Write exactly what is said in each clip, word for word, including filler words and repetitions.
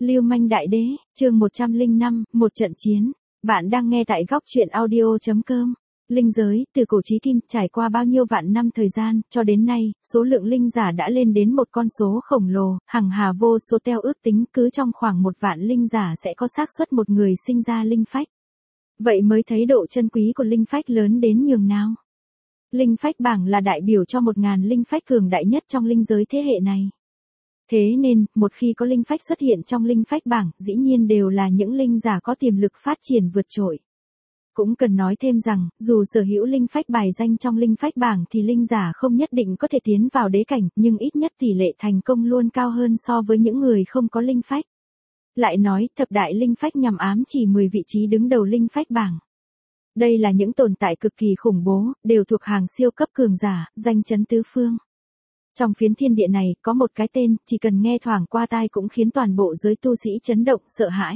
Lưu manh đại đế, chương một trăm lẻ năm, một trận chiến. Bạn đang nghe tại góc truyện audio chấm com. Linh giới, từ cổ chí kim, trải qua bao nhiêu vạn năm thời gian, cho đến nay, số lượng linh giả đã lên đến một con số khổng lồ, hằng hà vô số theo ước tính cứ trong khoảng một vạn linh giả sẽ có xác suất một người sinh ra linh phách. Vậy mới thấy độ chân quý của linh phách lớn đến nhường nào. Linh phách bảng là đại biểu cho một ngàn linh phách cường đại nhất trong linh giới thế hệ này. Thế nên, một khi có linh phách xuất hiện trong linh phách bảng, dĩ nhiên đều là những linh giả có tiềm lực phát triển vượt trội. Cũng cần nói thêm rằng, dù sở hữu linh phách bài danh trong linh phách bảng thì linh giả không nhất định có thể tiến vào đế cảnh, nhưng ít nhất tỷ lệ thành công luôn cao hơn so với những người không có linh phách. Lại nói, thập đại linh phách nhằm ám chỉ mười vị trí đứng đầu linh phách bảng. Đây là những tồn tại cực kỳ khủng bố, đều thuộc hàng siêu cấp cường giả, danh chấn tứ phương. Trong phiến thiên địa này, có một cái tên, chỉ cần nghe thoảng qua tai cũng khiến toàn bộ giới tu sĩ chấn động, sợ hãi.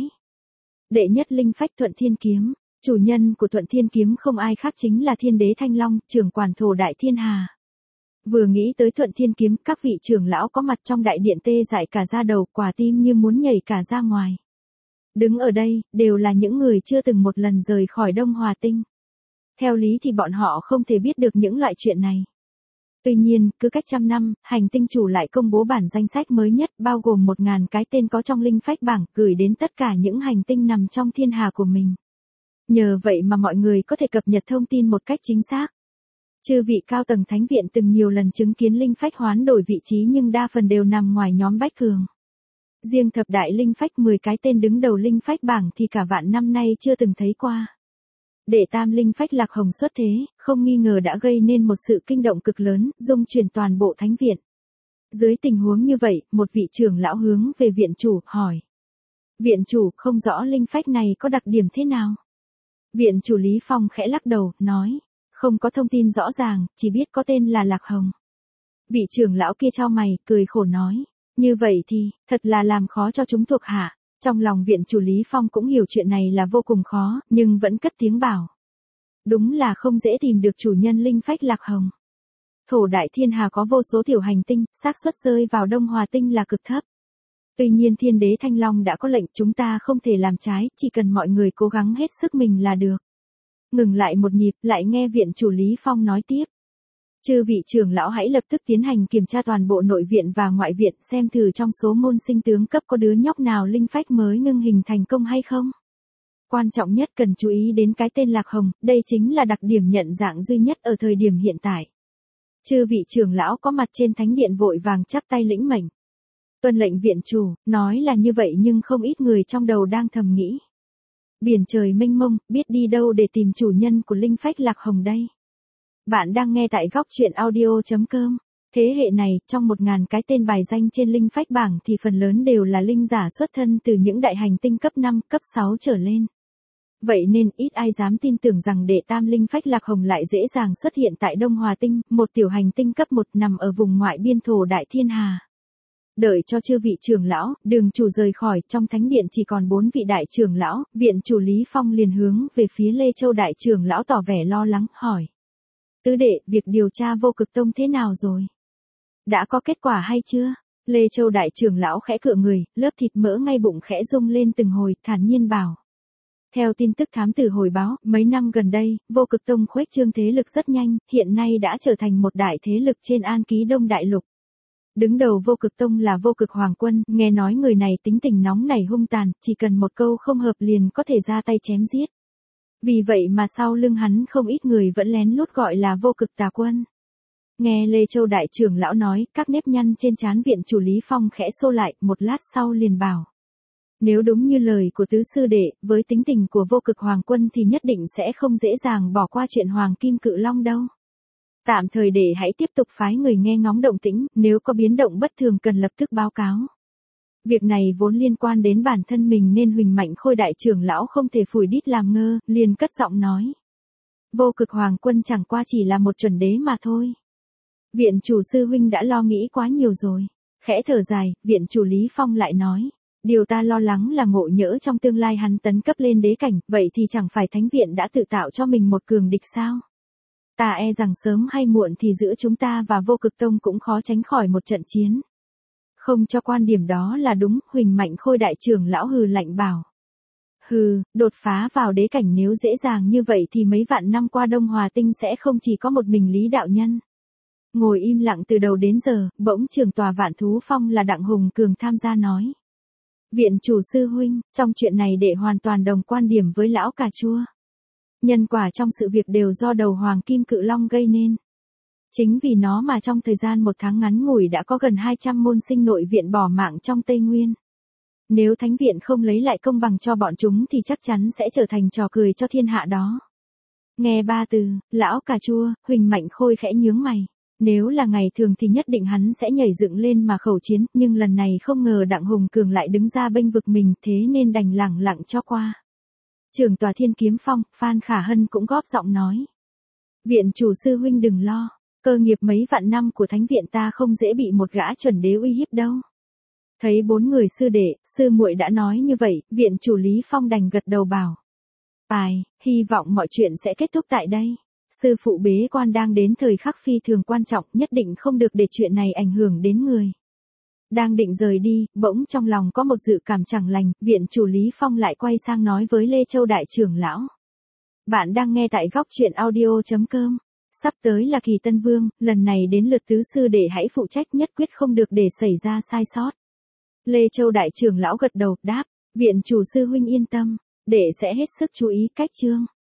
Đệ nhất linh phách Thuận Thiên Kiếm, chủ nhân của Thuận Thiên Kiếm không ai khác chính là Thiên Đế Thanh Long, trưởng quản thổ đại thiên hà. Vừa nghĩ tới Thuận Thiên Kiếm, các vị trưởng lão có mặt trong đại điện tê dại cả da đầu, quả tim như muốn nhảy cả ra ngoài. Đứng ở đây, đều là những người chưa từng một lần rời khỏi Đông Hòa Tinh. Theo lý thì bọn họ không thể biết được những loại chuyện này. Tuy nhiên, cứ cách trăm năm, hành tinh chủ lại công bố bản danh sách mới nhất bao gồm một ngàn cái tên có trong linh phách bảng gửi đến tất cả những hành tinh nằm trong thiên hà của mình. Nhờ vậy mà mọi người có thể cập nhật thông tin một cách chính xác. Chư vị cao tầng thánh viện từng nhiều lần chứng kiến linh phách hoán đổi vị trí nhưng đa phần đều nằm ngoài nhóm bách cường. Riêng thập đại linh phách mười cái tên đứng đầu linh phách bảng thì cả vạn năm nay chưa từng thấy qua. Đệ tam linh phách Lạc Hồng xuất thế, không nghi ngờ đã gây nên một sự kinh động cực lớn, rung chuyển toàn bộ thánh viện. Dưới tình huống như vậy, một vị trưởng lão hướng về viện chủ, hỏi. Viện chủ, không rõ linh phách này có đặc điểm thế nào? Viện chủ Lý Phong khẽ lắc đầu, nói. Không có thông tin rõ ràng, chỉ biết có tên là Lạc Hồng. Vị trưởng lão kia chau mày, cười khổ nói. Như vậy thì, thật là làm khó cho chúng thuộc hạ. Trong lòng viện chủ Lý Phong cũng hiểu chuyện này là vô cùng khó, nhưng vẫn cất tiếng bảo. Đúng là không dễ tìm được chủ nhân linh phách Lạc Hồng. Thổ đại thiên hà có vô số tiểu hành tinh, xác suất rơi vào Đông Hòa Tinh là cực thấp. Tuy nhiên Thiên Đế Thanh Long đã có lệnh chúng ta không thể làm trái, chỉ cần mọi người cố gắng hết sức mình là được. Ngừng lại một nhịp, lại nghe viện chủ Lý Phong nói tiếp. Chư vị trưởng lão hãy lập tức tiến hành kiểm tra toàn bộ nội viện và ngoại viện xem thử trong số môn sinh tướng cấp có đứa nhóc nào linh phách mới ngưng hình thành công hay không. Quan trọng nhất cần chú ý đến cái tên Lạc Hồng, đây chính là đặc điểm nhận dạng duy nhất ở thời điểm hiện tại. Chư vị trưởng lão có mặt trên thánh điện vội vàng chắp tay lĩnh mệnh. Tuân lệnh viện chủ, nói là như vậy nhưng không ít người trong đầu đang thầm nghĩ. Biển trời mênh mông, biết đi đâu để tìm chủ nhân của linh phách Lạc Hồng đây. Bạn đang nghe tại góc truyện audio chấm com. Thế hệ này, trong một ngàn cái tên bài danh trên linh phách bảng thì phần lớn đều là linh giả xuất thân từ những đại hành tinh cấp năm, cấp sáu trở lên. Vậy nên ít ai dám tin tưởng rằng đệ tam linh phách Lạc Hồng lại dễ dàng xuất hiện tại Đông Hòa Tinh, một tiểu hành tinh cấp một nằm ở vùng ngoại biên thổ đại thiên hà. Đợi cho chư vị trưởng lão, đường chủ rời khỏi, trong thánh điện chỉ còn bốn vị đại trưởng lão, viện chủ Lý Phong liền hướng về phía Lê Châu đại trưởng lão tỏ vẻ lo lắng, hỏi. Tứ đệ, việc điều tra Vô Cực Tông thế nào rồi? Đã có kết quả hay chưa? Lê Châu đại trưởng lão khẽ cựa người, lớp thịt mỡ ngay bụng khẽ rung lên từng hồi, thản nhiên bảo. Theo tin tức thám tử hồi báo, mấy năm gần đây, Vô Cực Tông khuếch trương thế lực rất nhanh, hiện nay đã trở thành một đại thế lực trên An Ký Đông Đại Lục. Đứng đầu Vô Cực Tông là Vô Cực Hoàng Quân, nghe nói người này tính tình nóng nảy hung tàn, chỉ cần một câu không hợp liền có thể ra tay chém giết. Vì vậy mà sau lưng hắn không ít người vẫn lén lút gọi là Vô Cực Tà Quân. Nghe Lê Châu đại trưởng lão nói, các nếp nhăn trên trán viện chủ Lý Phong khẽ xô lại, một lát sau liền bảo. Nếu đúng như lời của tứ sư đệ, với tính tình của Vô Cực Hoàng Quân thì nhất định sẽ không dễ dàng bỏ qua chuyện Hoàng Kim Cự Long đâu. Tạm thời để hãy tiếp tục phái người nghe ngóng động tĩnh, nếu có biến động bất thường cần lập tức báo cáo. Việc này vốn liên quan đến bản thân mình nên Huỳnh Mạnh Khôi đại trưởng lão không thể phủi đít làm ngơ, liền cất giọng nói. Vô Cực Hoàng Quân chẳng qua chỉ là một chuẩn đế mà thôi. Viện chủ sư huynh đã lo nghĩ quá nhiều rồi. Khẽ thở dài, viện chủ Lý Phong lại nói. Điều ta lo lắng là ngộ nhỡ trong tương lai hắn tấn cấp lên đế cảnh, vậy thì chẳng phải thánh viện đã tự tạo cho mình một cường địch sao? Ta e rằng sớm hay muộn thì giữa chúng ta và Vô Cực Tông cũng khó tránh khỏi một trận chiến. Không cho quan điểm đó là đúng, Huỳnh Mạnh Khôi đại trưởng lão hừ lạnh bảo. Hừ, đột phá vào đế cảnh nếu dễ dàng như vậy thì mấy vạn năm qua Đông Hòa Tinh sẽ không chỉ có một mình Lý đạo nhân. Ngồi im lặng từ đầu đến giờ, bỗng trưởng tòa Vạn Thú Phong là Đặng Hùng Cường tham gia nói. Viện chủ sư huynh, trong chuyện này đệ hoàn toàn đồng quan điểm với lão cà chua. Nhân quả trong sự việc đều do đầu Hoàng Kim Cự Long gây nên. Chính vì nó mà trong thời gian một tháng ngắn ngủi đã có gần hai trăm môn sinh nội viện bỏ mạng trong Tây Nguyên. Nếu thánh viện không lấy lại công bằng cho bọn chúng thì chắc chắn sẽ trở thành trò cười cho thiên hạ đó. Nghe ba từ, lão cà chua, Huỳnh Mạnh Khôi khẽ nhướng mày. Nếu là ngày thường thì nhất định hắn sẽ nhảy dựng lên mà khẩu chiến, nhưng lần này không ngờ Đặng Hùng Cường lại đứng ra bênh vực mình, thế nên đành lẳng lặng cho qua. Trưởng tòa Thiên Kiếm Phong, Phan Khả Hân cũng góp giọng nói. Viện chủ sư huynh đừng lo, cơ nghiệp mấy vạn năm của thánh viện ta không dễ bị một gã chuẩn đế uy hiếp đâu. Thấy bốn người sư đệ, sư muội đã nói như vậy, viện chủ Lý Phong đành gật đầu bảo. Tài, hy vọng mọi chuyện sẽ kết thúc tại đây. Sư phụ bế quan đang đến thời khắc phi thường quan trọng, nhất định không được để chuyện này ảnh hưởng đến người. Đang định rời đi, bỗng trong lòng có một dự cảm chẳng lành, viện chủ Lý Phong lại quay sang nói với Lê Châu đại trưởng lão. Bạn đang nghe tại góc truyện audio chấm com. Sắp tới là kỳ Tân Vương, lần này đến lượt tứ sư đệ hãy phụ trách, nhất quyết không được để xảy ra sai sót. Lê Châu đại trưởng lão gật đầu, đáp, viện chủ sư huynh yên tâm, đệ sẽ hết sức chú ý cách chương.